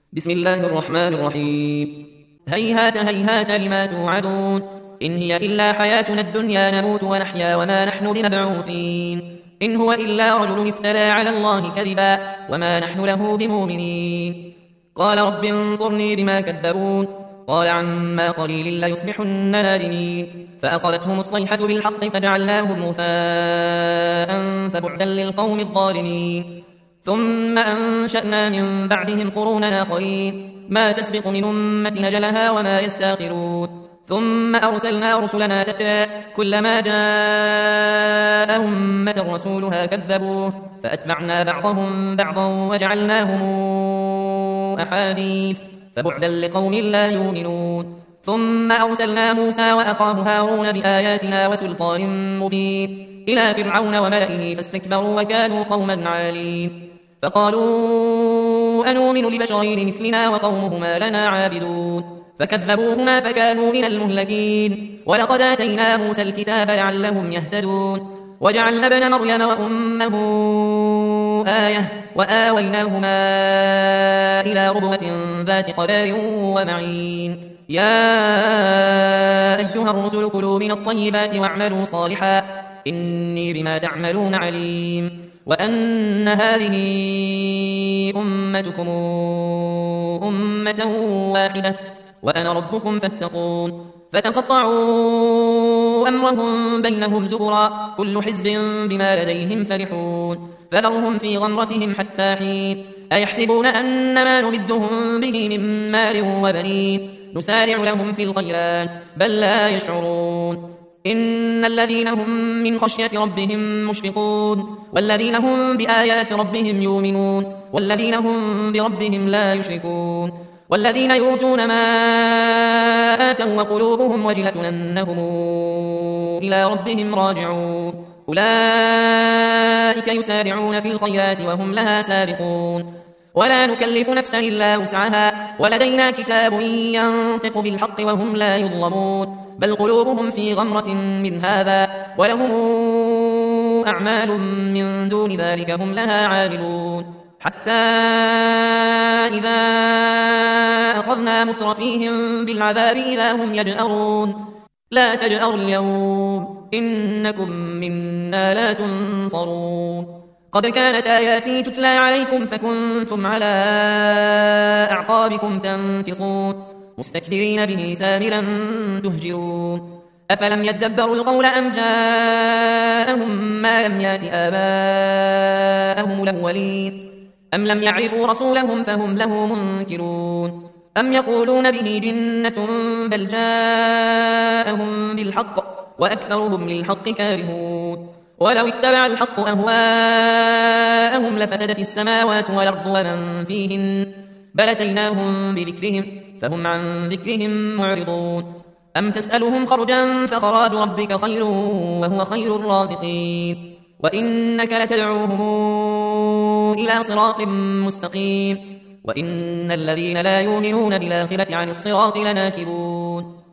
بسم الله الرحمن الرحيم. هيهات هيهات لما توعدون، إن هي إلا حياتنا الدنيا نموت ونحيا وما نحن بمبعوثين، إن هو إلا رجل افترى على الله كذبا وما نحن له بمؤمنين. قال رب انصرني بما كذبون، قال عما قليل ليصبحن نادمين. فأخذتهم الصيحة بالحق فجعلناهم غثاء فبعدا للقوم الظالمين. ثم أنشأنا من بعدهم قرونا آخرين، ما تسبق من أمة أجلها وما يستاخرون. ثم أرسلنا رسلنا تترى كلما جاء أمة رسولها كذبوه فأتبعنا بعضهم بعضا وجعلناهم أحاديث فبعدا لقوم لا يؤمنون. ثم أرسلنا موسى وأخاه هارون بآياتنا وسلطان مبين إلى فرعون وملئه فاستكبروا وكانوا قوما عالين. فقالوا أنؤمن لبشرين مثلنا وقومهما لنا عابدون، فكذبوهما فكانوا من المهلكين. ولقد آتينا موسى الكتاب لعلهم يهتدون، وجعلنا ابن مريم وأمه آية وآويناهما إلى ربوة ذات قرار ومعين. يا أيها الرسل كلوا من الطيبات واعملوا صالحا إني بما تعملون عليم. وأن هذه أمتكم أمة واحدة وأنا ربكم فاتقون. فتقطعوا أمرهم بينهم زبرا كل حزب بما لديهم فرحون. فذرهم في غمرتهم حتى حين. أيحسبون أن ما نمدهم به من مال وبنين نسارع لهم في الخيرات بل لا يشعرون. إن الذين هم من خشية ربهم مشفقون، والذين هم بآيات ربهم يؤمنون، والذين هم بربهم لا يشركون، والذين يؤتون ما آتوا وقلوبهم وجلة أنهم إلى ربهم راجعون. أولئك يسارعون في الخيرات وهم لها سابقون. ولا نكلف نفسا إلا وسعها ولدينا كتاب ينطق بالحق وهم لا يظلمون. بل قلوبهم في غمرة من هذا ولهم أعمال من دون ذلك هم لها عاملون. حتى إذا أخذنا مترفيهم بالعذاب إذا هم يجأرون لا تجأروا اليوم إنكم منا لا تنصرون. قد كانت آياتي تتلى عليكم فكنتم على أعقابكم تنكصون مستكبرين به سامرا تهجرون. أفلم يدبروا القول أم جاءهم ما لم يات آباءهم الأولين أم لم يعرفوا رسولهم فهم له منكرون. أم يقولون به جنة بل جاءهم بالحق وأكثرهم للحق كارهون. ولو اتبع الحق أهواءهم لفسدت السماوات والأرض ومن فيهن بل أتيناهم بذكرهم فهم عن ذكرهم معرضون. أم تسألهم خرجا فخراج ربك خير وهو خير الرازقين. وإنك لتدعوهم إلى صراط مستقيم وإن الذين لا يؤمنون بالآخرة عن الصراط لناكبون.